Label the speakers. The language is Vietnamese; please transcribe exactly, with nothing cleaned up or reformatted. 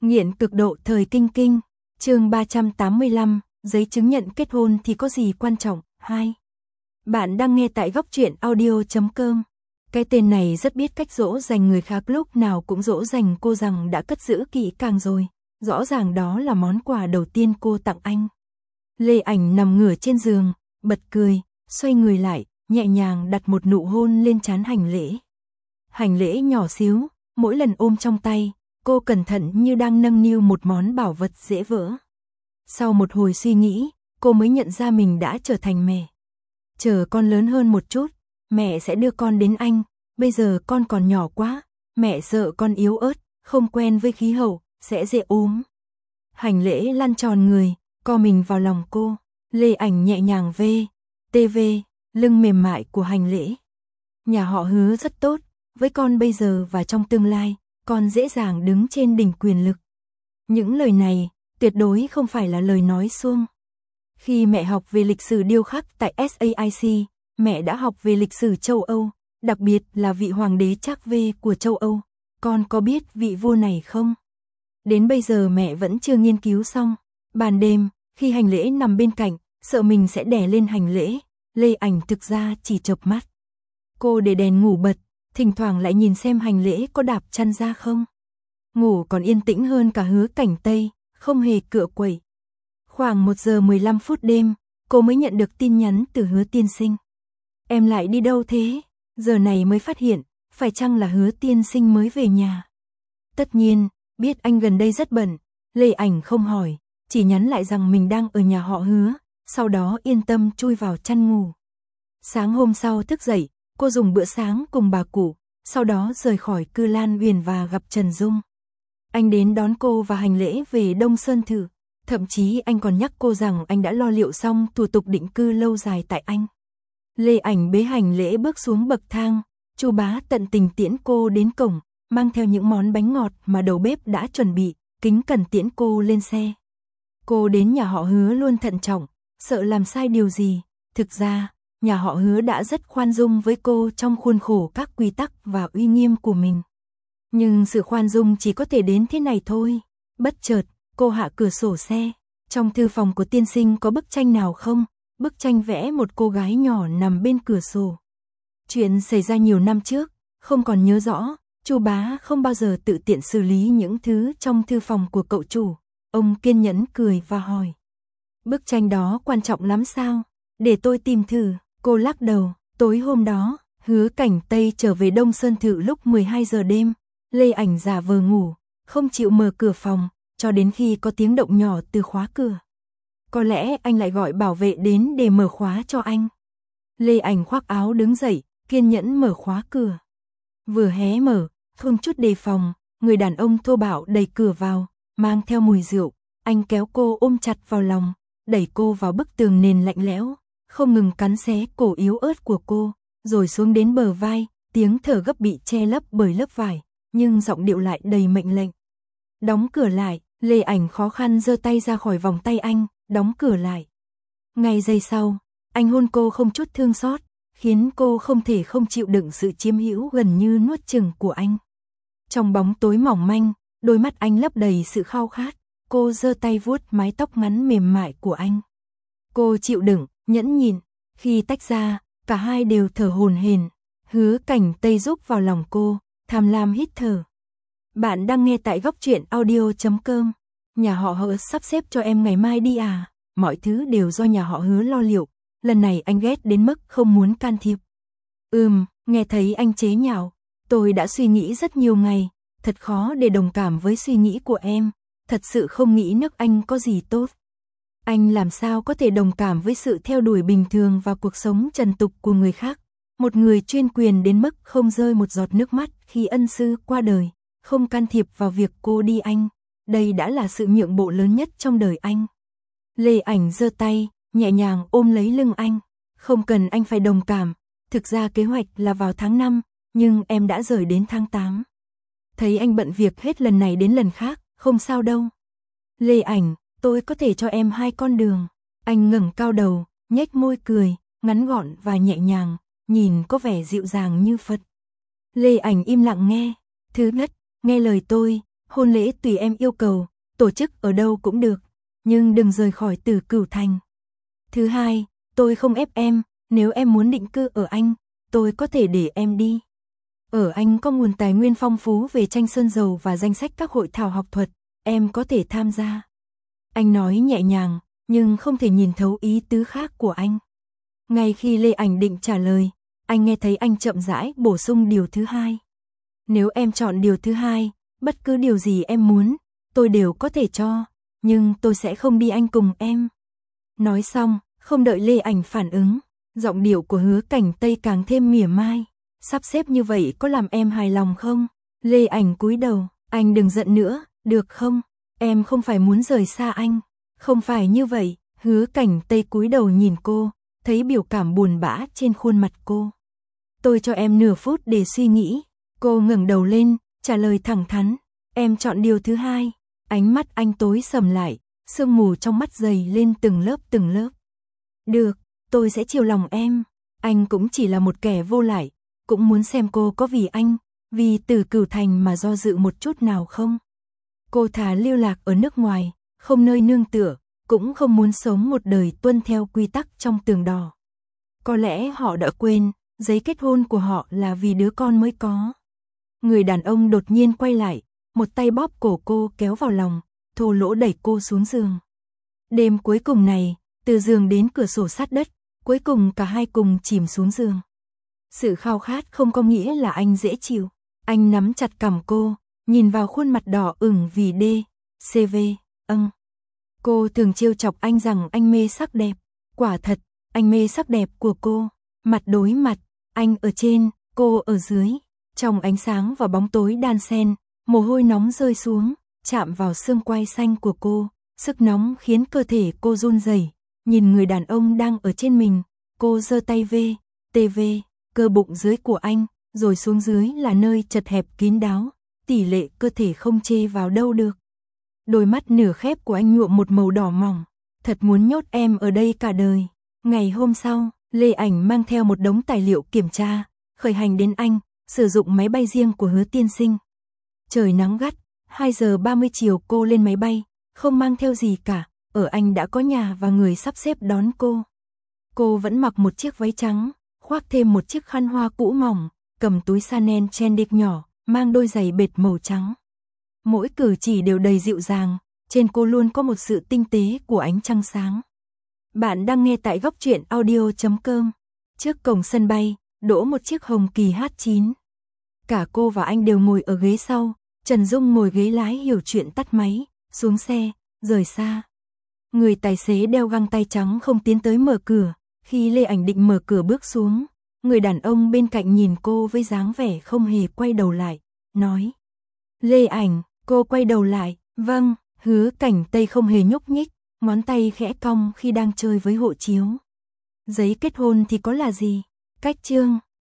Speaker 1: Nghiện cực độ thời kinh kinh, chương ba trăm tám mươi lăm, giấy chứng nhận kết hôn thì có gì quan trọng, hai. Bạn đang nghe tại góc truyện audio chấm com. Cái tên này rất biết cách dỗ dành người khác, lúc nào cũng dỗ dành cô rằng đã cất giữ kỹ càng rồi, rõ ràng đó là món quà đầu tiên cô tặng anh. Lê Ảnh nằm ngửa trên giường, bật cười, xoay người lại, nhẹ nhàng đặt một nụ hôn lên trán Hành Lễ. Hành Lễ nhỏ xíu, mỗi lần ôm trong tay, cô cẩn thận như đang nâng niu một món bảo vật dễ vỡ. Sau một hồi suy nghĩ, cô mới nhận ra mình đã trở thành mẹ. Chờ con lớn hơn một chút, mẹ sẽ đưa con đến anh, bây giờ con còn nhỏ quá, mẹ sợ con yếu ớt, không quen với khí hậu, sẽ dễ ốm. Hành Lễ lăn tròn người, co mình vào lòng cô, Lê Ảnh nhẹ nhàng vê, tê vê, lưng mềm mại của Hành Lễ. Nhà họ Hứa rất tốt, với con bây giờ và trong tương lai, con dễ dàng đứng trên đỉnh quyền lực. Những lời này, tuyệt đối không phải là lời nói suông. Khi mẹ học về lịch sử điêu khắc tại ét a i xê, mẹ đã học về lịch sử châu Âu, đặc biệt là vị hoàng đế Charles của châu Âu. Con có biết vị vua này không? Đến bây giờ mẹ vẫn chưa nghiên cứu xong. Ban đêm, khi Hành Lễ nằm bên cạnh, sợ mình sẽ đè lên Hành Lễ, Lê Ảnh thực ra chỉ chợp mắt. Cô để đèn ngủ bật, thỉnh thoảng lại nhìn xem Hành Lễ có đạp chăn ra không. Ngủ còn yên tĩnh hơn cả Hứa Cảnh Tây, không hề cựa quậy. Khoảng một giờ mười lăm phút đêm, cô mới nhận được tin nhắn từ Hứa tiên sinh. Em lại đi đâu thế? Giờ này mới phát hiện, phải chăng là Hứa tiên sinh mới về nhà? Tất nhiên, biết anh gần đây rất bận, Lê Ảnh không hỏi, chỉ nhắn lại rằng mình đang ở nhà họ Hứa, sau đó yên tâm chui vào chăn ngủ. Sáng hôm sau thức dậy, cô dùng bữa sáng cùng bà cụ, sau đó rời khỏi Cư Lan Huyền và gặp Trần Dung. Anh đến đón cô và Hành Lễ về Đông Sơn Thử, thậm chí anh còn nhắc cô rằng anh đã lo liệu xong thủ tục định cư lâu dài tại Anh. Lê Ảnh bế Hành Lễ bước xuống bậc thang, Chu Bá tận tình tiễn cô đến cổng, mang theo những món bánh ngọt mà đầu bếp đã chuẩn bị, kính cẩn tiễn cô lên xe. Cô đến nhà họ Hứa luôn thận trọng, sợ làm sai điều gì. Thực ra, nhà họ Hứa đã rất khoan dung với cô trong khuôn khổ các quy tắc và uy nghiêm của mình. Nhưng sự khoan dung chỉ có thể đến thế này thôi. Bất chợt, cô hạ cửa sổ xe. Trong thư phòng của tiên sinh có bức tranh nào không? Bức tranh vẽ một cô gái nhỏ nằm bên cửa sổ. Chuyện xảy ra nhiều năm trước, không còn nhớ rõ. Chu Bá không bao giờ tự tiện xử lý những thứ trong thư phòng của cậu chủ. Ông kiên nhẫn cười và hỏi. Bức tranh đó quan trọng lắm sao? Để tôi tìm thử. Cô lắc đầu. Tối hôm đó, Hứa Cảnh Tây trở về Đông Sơn Thự lúc mười hai giờ đêm. Lê Ảnh giả vờ ngủ, không chịu mở cửa phòng, cho đến khi có tiếng động nhỏ từ khóa cửa. Có lẽ anh lại gọi bảo vệ đến để mở khóa cho anh. Lê Ảnh khoác áo đứng dậy, kiên nhẫn mở khóa cửa. Vừa hé mở, không chút đề phòng, người đàn ông thô bạo đẩy cửa vào, mang theo mùi rượu. Anh kéo cô ôm chặt vào lòng, đẩy cô vào bức tường nền lạnh lẽo, không ngừng cắn xé cổ yếu ớt của cô, rồi xuống đến bờ vai, tiếng thở gấp bị che lấp bởi lớp vải, nhưng giọng điệu lại đầy mệnh lệnh. Đóng cửa lại, Lê Ảnh khó khăn giơ tay ra khỏi vòng tay anh, đóng cửa lại. Ngay giây sau, anh hôn cô không chút thương xót, khiến cô không thể không chịu đựng sự chiếm hữu gần như nuốt chửng của anh. Trong bóng tối mỏng manh, đôi mắt anh lấp đầy sự khao khát, cô giơ tay vuốt mái tóc ngắn mềm mại của anh. Cô chịu đựng, nhẫn nhịn, khi tách ra, cả hai đều thở hổn hển. Hứa Cảnh Tây rúc vào lòng cô, tham lam hít thở. Bạn đang nghe tại góc truyện audio chấm com. Nhà họ Hứa sắp xếp cho em ngày mai đi à? Mọi thứ đều do nhà họ Hứa lo liệu, lần này anh ghét đến mức không muốn can thiệp. Ừm, nghe thấy anh chế nhạo, tôi đã suy nghĩ rất nhiều ngày, thật khó để đồng cảm với suy nghĩ của em, thật sự không nghĩ nước Anh có gì tốt. Anh làm sao có thể đồng cảm với sự theo đuổi bình thường và cuộc sống trần tục của người khác, một người chuyên quyền đến mức không rơi một giọt nước mắt khi ân sư qua đời, không can thiệp vào việc cô đi Anh, đây đã là sự nhượng bộ lớn nhất trong đời anh. Lê Ảnh giơ tay, nhẹ nhàng ôm lấy lưng anh, không cần anh phải đồng cảm, thực ra kế hoạch là vào tháng năm, nhưng em đã rời đến tháng tám. Thấy anh bận việc hết lần này đến lần khác, không sao đâu. Lê Ảnh, tôi có thể cho em hai con đường. Anh ngẩng cao đầu, nhếch môi cười, ngắn gọn và nhẹ nhàng, nhìn có vẻ dịu dàng như Phật. Lê Ảnh im lặng nghe. Thứ nhất, nghe lời tôi, Hôn lễ tùy em yêu cầu, tổ chức ở đâu cũng được, nhưng đừng rời khỏi Tử Cửu Thành. Thứ hai, tôi không ép em, nếu em muốn định cư ở Anh, tôi có thể để em đi. Ở Anh có nguồn tài nguyên phong phú về tranh sơn dầu và danh sách các hội thảo học thuật, em có thể tham gia. Anh nói nhẹ nhàng, nhưng không thể nhìn thấu ý tứ khác của anh. Ngay khi Lê Ảnh định trả lời, anh nghe thấy anh chậm rãi bổ sung điều thứ hai. Nếu em chọn điều thứ hai, bất cứ điều gì em muốn, tôi đều có thể cho, nhưng tôi sẽ không đi Anh cùng em. Nói xong, không đợi Lê Ảnh phản ứng, giọng điệu của Hứa Cảnh Tây càng thêm mỉa mai. Sắp xếp như vậy có làm em hài lòng không? Lê Ảnh cúi đầu, anh đừng giận nữa, được không? Em không phải muốn rời xa anh. Không phải như vậy, Hứa Cảnh Tây cúi đầu nhìn cô, thấy biểu cảm buồn bã trên khuôn mặt cô. Tôi cho em nửa phút để suy nghĩ. Cô ngẩng đầu lên, trả lời thẳng thắn. Em chọn điều thứ hai. Ánh mắt anh tối sầm lại, sương mù trong mắt dày lên từng lớp từng lớp. Được, tôi sẽ chiều lòng em. Anh cũng chỉ là một kẻ vô lại, cũng muốn xem cô có vì anh, vì Tử Cửu Thành mà do dự một chút nào không. Cô thà lưu lạc ở nước ngoài, không nơi nương tựa, cũng không muốn sống một đời tuân theo quy tắc trong tường đỏ. Có lẽ họ đã quên, giấy kết hôn của họ là vì đứa con mới có. Người đàn ông đột nhiên quay lại, một tay bóp cổ cô kéo vào lòng, thô lỗ đẩy cô xuống giường. Đêm cuối cùng này, từ giường đến cửa sổ sát đất, cuối cùng cả hai cùng chìm xuống giường. Sự khao khát không có nghĩa là anh dễ chịu. Anh nắm chặt cằm cô, nhìn vào khuôn mặt đỏ ửng vì đê, xê vê, âng. Cô thường trêu chọc anh rằng anh mê sắc đẹp. Quả thật, anh mê sắc đẹp của cô. Mặt đối mặt, anh ở trên, cô ở dưới. Trong ánh sáng và bóng tối đan xen, mồ hôi nóng rơi xuống, chạm vào xương quai xanh của cô. Sức nóng khiến cơ thể cô run rẩy. Nhìn người đàn ông đang ở trên mình, cô giơ tay về, tê vê, cơ bụng dưới của anh, rồi xuống dưới là nơi chật hẹp kín đáo, tỷ lệ cơ thể không chê vào đâu được. Đôi mắt nửa khép của anh nhuộm một màu đỏ mỏng, thật muốn nhốt em ở đây cả đời. Ngày hôm sau, Lê Ảnh mang theo một đống tài liệu kiểm tra, khởi hành đến Anh, sử dụng máy bay riêng của Hứa tiên sinh. Trời nắng gắt, hai giờ ba mươi chiều cô lên máy bay, không mang theo gì cả, ở Anh đã có nhà và người sắp xếp đón cô. Cô vẫn mặc một chiếc váy trắng, khoác thêm một chiếc khăn hoa cũ mỏng, cầm túi Chanel Chandic nhỏ, mang đôi giày bệt màu trắng. Mỗi cử chỉ đều đầy dịu dàng, trên cô luôn có một sự tinh tế của ánh trăng sáng. Bạn đang nghe tại góc truyện audio chấm com. Trước cổng sân bay, đỗ một chiếc Hồng Kỳ H chín. Cả cô và anh đều ngồi ở ghế sau, Trần Dung ngồi ghế lái hiểu chuyện tắt máy, xuống xe, rời xa. Người tài xế đeo găng tay trắng không tiến tới mở cửa, khi Lê Ảnh định mở cửa bước xuống, người đàn ông bên cạnh nhìn cô với dáng vẻ không hề quay đầu lại, nói. Lê Ảnh, cô quay đầu lại, vâng, Hứa Cảnh Tây không hề nhúc nhích, ngón tay khẽ cong khi đang chơi với hộ chiếu. Giấy kết hôn thì có là gì? Cách chương